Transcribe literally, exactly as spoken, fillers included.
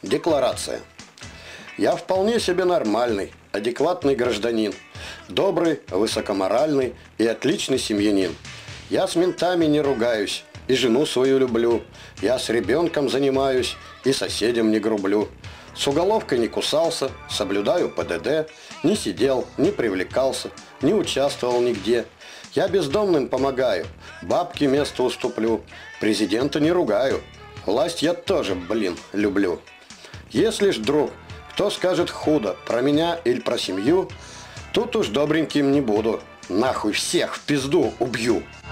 Декларация. Я вполне себе нормальный, адекватный гражданин, добрый, высокоморальный и отличный семьянин. Я с ментами не ругаюсь и жену свою люблю. Я с ребенком занимаюсь и соседям не грублю. С уголовкой не кусался, соблюдаю ПДД, не сидел, не привлекался, не участвовал нигде. Я бездомным помогаю, бабке место уступлю, президента не ругаю. Власть я тоже, блин, люблю. Если ж, друг, кто скажет худо про меня или про семью, тут уж добреньким не буду. Нахуй всех в пизду убью.